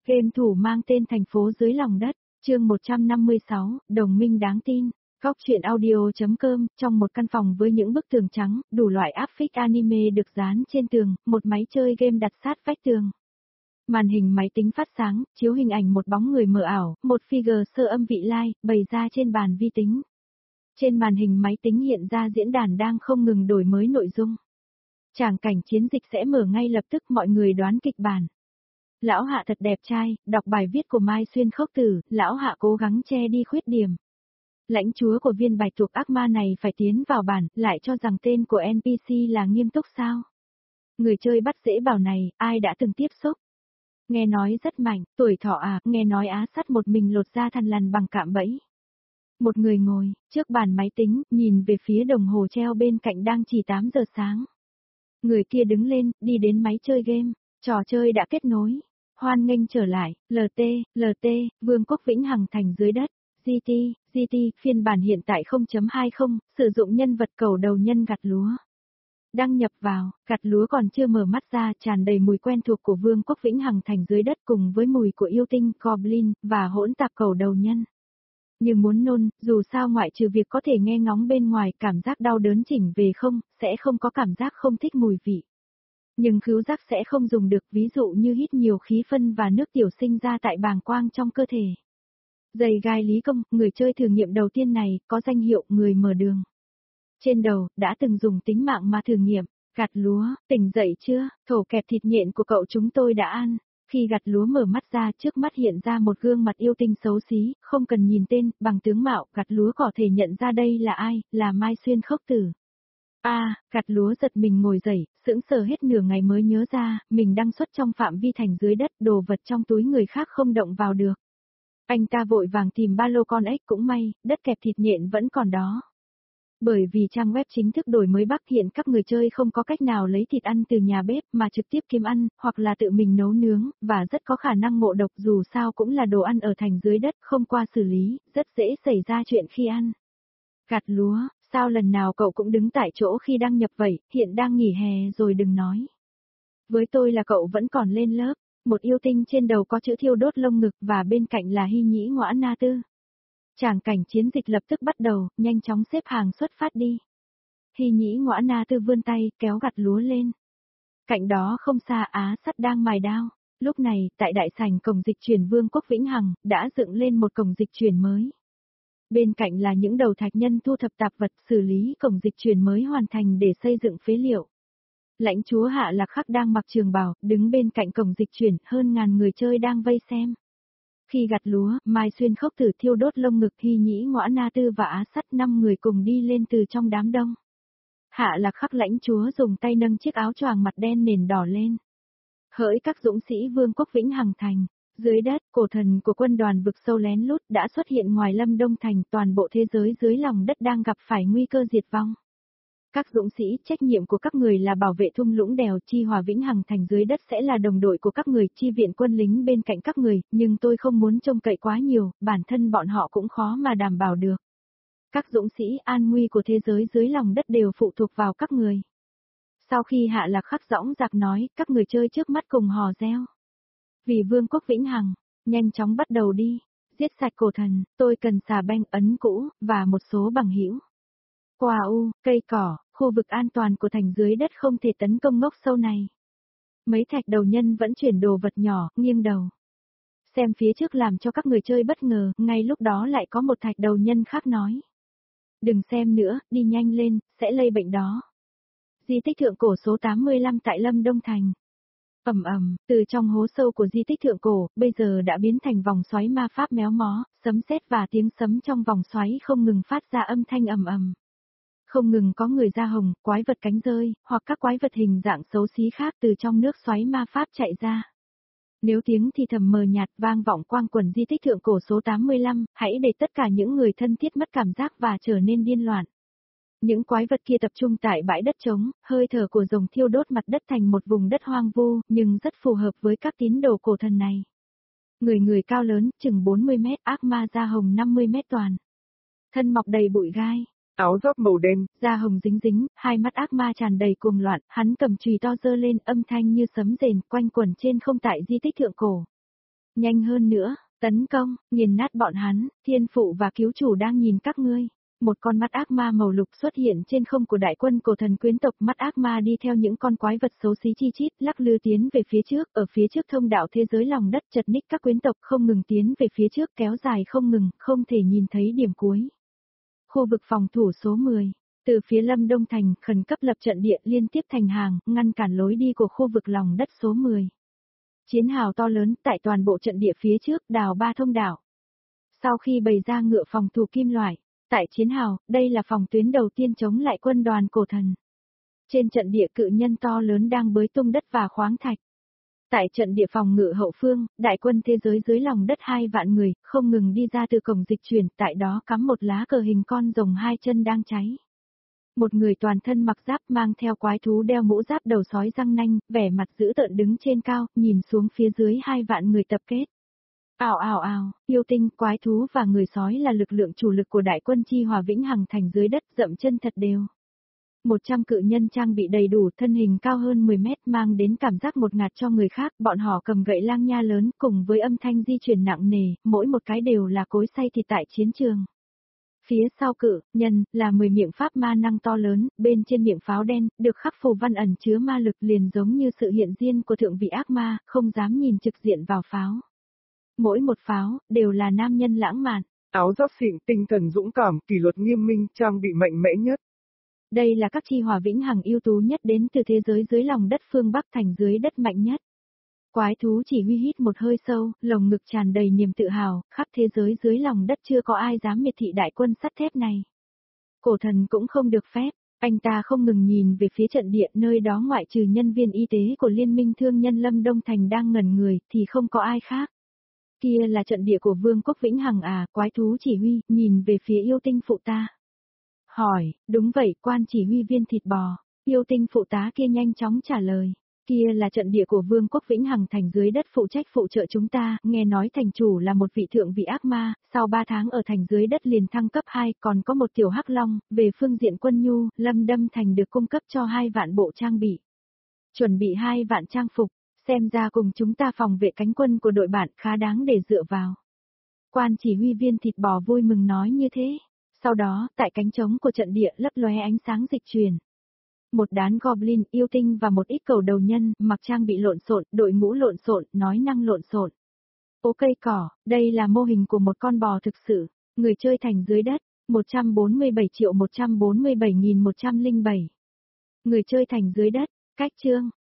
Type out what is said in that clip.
Game thủ mang tên Thành phố dưới lòng đất, chương 156, đồng minh đáng tin. Góc truyện audio.com, trong một căn phòng với những bức tường trắng, đủ loại áp phích anime được dán trên tường, một máy chơi game đặt sát vách tường. Màn hình máy tính phát sáng, chiếu hình ảnh một bóng người mờ ảo, một figure sơ âm vị lai, bày ra trên bàn vi tính. Trên màn hình máy tính hiện ra diễn đàn đang không ngừng đổi mới nội dung. Tràng cảnh chiến dịch sẽ mở ngay lập tức, mọi người đoán kịch bản. Lão Hạ thật đẹp trai, đọc bài viết của Mai Xuyên Khốc Tử, Lão Hạ cố gắng che đi khuyết điểm. Lãnh chúa của viên bạch tuộc ác ma này phải tiến vào bản, lại cho rằng tên của NPC là Nghiêm Túc sao? Người chơi bắt dễ bảo này, ai đã từng tiếp xúc? Nghe nói rất mạnh, tuổi thọ à, nghe nói Á Sắt một mình lột ra thằn lằn bằng cạm bẫy. Một người ngồi, trước bàn máy tính, nhìn về phía đồng hồ treo bên cạnh đang chỉ 8 giờ sáng. Người kia đứng lên, đi đến máy chơi game, trò chơi đã kết nối. Hoan nghênh trở lại, LT, Vương quốc Vĩnh Hằng thành dưới đất, GT, phiên bản hiện tại 0.20, sử dụng nhân vật cầu đầu nhân gặt lúa. Đăng nhập vào, gặt lúa còn chưa mở mắt ra, tràn đầy mùi quen thuộc của Vương quốc Vĩnh Hằng thành dưới đất cùng với mùi của yêu tinh, goblin, và hỗn tạp cầu đầu nhân. Như muốn nôn, dù sao ngoại trừ việc có thể nghe ngóng bên ngoài, cảm giác đau đớn chỉnh về không, sẽ không có cảm giác không thích mùi vị. Nhưng khứu giác sẽ không dùng được, ví dụ như hít nhiều khí phân và nước tiểu sinh ra tại bàng quang trong cơ thể. Giày gai Lý Công, người chơi thử nghiệm đầu tiên này, có danh hiệu người mở đường. Trên đầu, đã từng dùng tính mạng mà thử nghiệm, gặt lúa, tỉnh dậy chưa, thổ kẹp thịt nhện của cậu chúng tôi đã ăn. Khi gặt lúa mở mắt ra, trước mắt hiện ra một gương mặt yêu tinh xấu xí, không cần nhìn tên, bằng tướng mạo, gặt lúa có thể nhận ra đây là ai, là Mai Xuyên Khốc Tử. Gặt lúa giật mình ngồi dậy, sững sờ hết nửa ngày mới nhớ ra, mình đang xuất trong phạm vi thành dưới đất, đồ vật trong túi người khác không động vào được. Anh ta vội vàng tìm ba lô con ếch, cũng may, đất kẹp thịt nhện vẫn còn đó. Bởi vì trang web chính thức đổi mới Bắc hiện các người chơi không có cách nào lấy thịt ăn từ nhà bếp mà trực tiếp kiếm ăn, hoặc là tự mình nấu nướng, và rất có khả năng ngộ độc, dù sao cũng là đồ ăn ở thành dưới đất không qua xử lý, rất dễ xảy ra chuyện khi ăn. Gặt lúa, sao lần nào cậu cũng đứng tại chỗ khi đăng nhập vậy, hiện đang nghỉ hè rồi đừng nói. Với tôi là cậu vẫn còn lên lớp, một yêu tinh trên đầu có chữ thiêu đốt lông ngực và bên cạnh là Hy Nhĩ Ngõa Na Tư. Tràng cảnh chiến dịch lập tức bắt đầu, nhanh chóng xếp hàng xuất phát đi. Hy Nhĩ Ngõa Na Tư vươn tay, kéo gặt lúa lên. Cạnh đó không xa Á Sắt đang mài đao. Lúc này, tại đại sảnh cổng dịch chuyển Vương quốc Vĩnh Hằng, đã dựng lên một cổng dịch chuyển mới. Bên cạnh là những đầu thạch nhân thu thập tạp vật, xử lý cổng dịch chuyển mới hoàn thành để xây dựng phế liệu. Lãnh chúa Hạ Lạc Khắc đang mặc trường bào, đứng bên cạnh cổng dịch chuyển, hơn ngàn người chơi đang vây xem. Khi gặt lúa, Mai Xuyên Khốc Tử thiêu đốt lông ngực, Hy Nhĩ Ngõa Na Tư và Á Sắt 5 người cùng đi lên từ trong đám đông. Hạ Lạc Khắc lãnh chúa dùng tay nâng chiếc áo choàng mặt đen nền đỏ lên. Hỡi các dũng sĩ Vương quốc Vĩnh Hằng thành, dưới đất, cổ thần của quân đoàn vực sâu lén lút đã xuất hiện ngoài Lâm Đông thành, toàn bộ thế giới dưới lòng đất đang gặp phải nguy cơ diệt vong. Các dũng sĩ, trách nhiệm của các người là bảo vệ thung lũng đèo Chi Hòa Vĩnh Hằng thành dưới đất sẽ là đồng đội của các người, chi viện quân lính bên cạnh các người, nhưng tôi không muốn trông cậy quá nhiều, bản thân bọn họ cũng khó mà đảm bảo được. Các dũng sĩ, an nguy của thế giới dưới lòng đất đều phụ thuộc vào các người. Sau khi Hạ Lạc Khắc dõng dạc nói, các người chơi trước mắt cùng hò reo. Vì Vương quốc Vĩnh Hằng, nhanh chóng bắt đầu đi, giết sạch cổ thần, tôi cần xà beng ấn cũ, và một số bằng hữu. Quả cây cỏ, khu vực an toàn của thành dưới đất không thể tấn công ngóc sâu này. Mấy thạch đầu nhân vẫn chuyển đồ vật nhỏ, nghiêng đầu. Xem phía trước làm cho các người chơi bất ngờ, ngay lúc đó lại có một thạch đầu nhân khác nói. Đừng xem nữa, đi nhanh lên, sẽ lây bệnh đó. Di tích thượng cổ số 85 tại Lâm Đông Thành. Từ trong hố sâu của di tích thượng cổ, bây giờ đã biến thành vòng xoáy ma pháp méo mó, sấm sét và tiếng sấm trong vòng xoáy không ngừng phát ra âm thanh ầm. Không ngừng có người da hồng, quái vật cánh rơi, hoặc các quái vật hình dạng xấu xí khác từ trong nước xoáy ma pháp chạy ra. Nếu tiếng thì thầm mờ nhạt vang vọng quang quần di tích thượng cổ số 85, hãy để tất cả những người thân thiết mất cảm giác và trở nên điên loạn. Những quái vật kia tập trung tại bãi đất trống, hơi thở của rồng thiêu đốt mặt đất thành một vùng đất hoang vu, nhưng rất phù hợp với các tín đồ cổ thần này. Người cao lớn, chừng 40 mét, ác ma da hồng 50 mét toàn. Thân mọc đầy bụi gai. Áo giáp màu đen, da hồng dính dính, hai mắt ác ma tràn đầy cuồng loạn, hắn cầm chùy to giơ lên, âm thanh như sấm rền quanh quẩn trên không tại di tích thượng cổ. Nhanh hơn nữa, tấn công, nghiền nát bọn hắn, thiên phụ và cứu chủ đang nhìn các ngươi. Một con mắt ác ma màu lục xuất hiện trên không của đại quân cổ thần quyến tộc, mắt ác ma đi theo những con quái vật xấu xí chi chít, lắc lư tiến về phía trước, ở phía trước thông đạo thế giới lòng đất chật ních các quyến tộc không ngừng tiến về phía trước kéo dài không ngừng, không thể nhìn thấy điểm cuối. Khu vực phòng thủ số 10. Từ phía Lâm Đông Thành, khẩn cấp lập trận địa liên tiếp thành hàng, ngăn cản lối đi của khu vực lòng đất số 10. Chiến hào to lớn tại toàn bộ trận địa phía trước đào 3 thông đạo. Sau khi bày ra ngựa phòng thủ kim loại, tại chiến hào, đây là phòng tuyến đầu tiên chống lại quân đoàn cổ thần. Trên trận địa cự nhân to lớn đang bới tung đất và khoáng thạch. Tại trận địa phòng ngự hậu phương, đại quân thế giới dưới lòng đất 2 vạn người, không ngừng đi ra từ cổng dịch chuyển, tại đó cắm một lá cờ hình con rồng 2 chân đang cháy. Một người toàn thân mặc giáp mang theo quái thú đeo mũ giáp đầu sói răng nanh, vẻ mặt dữ tợn đứng trên cao, nhìn xuống phía dưới 2 vạn người tập kết. Ào ào ào, yêu tinh, quái thú và người sói là lực lượng chủ lực của đại quân Chi Hòa Vĩnh Hằng Thành dưới đất, dậm chân thật đều. 100 cự nhân trang bị đầy đủ, thân hình cao hơn 10 mét, mang đến cảm giác ngột ngạt cho người khác, bọn họ cầm gậy lang nha lớn cùng với âm thanh di chuyển nặng nề, mỗi một cái đều là cối xay thịt tại chiến trường. Phía sau cự nhân là 10 miệng pháp ma năng to lớn, bên trên miệng pháo đen được khắc phù văn ẩn chứa ma lực, liền giống như sự hiện diện của thượng vị ác ma, không dám nhìn trực diện vào pháo. Mỗi một pháo đều là nam nhân lãng mạn, áo giáp xịn, tinh thần dũng cảm, kỷ luật nghiêm minh, trang bị mạnh mẽ nhất. Đây là các Chi Hòa Vĩnh Hằng ưu tú nhất đến từ thế giới dưới lòng đất phương Bắc thành dưới đất mạnh nhất. Quái thú chỉ huy hít một hơi sâu, lồng ngực tràn đầy niềm tự hào, khắp thế giới dưới lòng đất chưa có ai dám miệt thị đại quân sắt thép này. Cổ thần cũng không được phép, anh ta không ngừng nhìn về phía trận địa, nơi đó ngoại trừ nhân viên y tế của Liên minh Thương nhân Lâm Đông Thành đang ngẩn người, thì không có ai khác. Kia là trận địa của Vương quốc Vĩnh Hằng à, quái thú chỉ huy, nhìn về phía yêu tinh phụ ta. Hỏi, đúng vậy, quan chỉ huy viên thịt bò, yêu tinh phụ tá kia nhanh chóng trả lời. Kia là trận địa của Vương quốc Vĩnh Hằng Thành dưới đất phụ trách phụ trợ chúng ta, nghe nói thành chủ là một vị thượng vị ác ma, sau 3 tháng ở thành dưới đất liền thăng cấp 2, còn có một tiểu hắc long, về phương diện quân nhu, Lâm Đâm Thành được cung cấp cho 2 vạn bộ trang bị. Chuẩn bị 2 vạn trang phục, xem ra cùng chúng ta phòng vệ cánh quân của đội bạn khá đáng để dựa vào. Quan chỉ huy viên thịt bò vui mừng nói như thế. Sau đó, tại cánh trống của trận địa lấp lóe ánh sáng dịch chuyển. Một đám goblin, yêu tinh và một ít cầu đầu nhân, mặc trang bị lộn xộn, đội mũ lộn xộn, nói năng lộn xộn. Ô cây cỏ, đây là mô hình của một con bò thực sự, người chơi thành dưới đất, 147.147.107. Người chơi thành dưới đất, cách chương.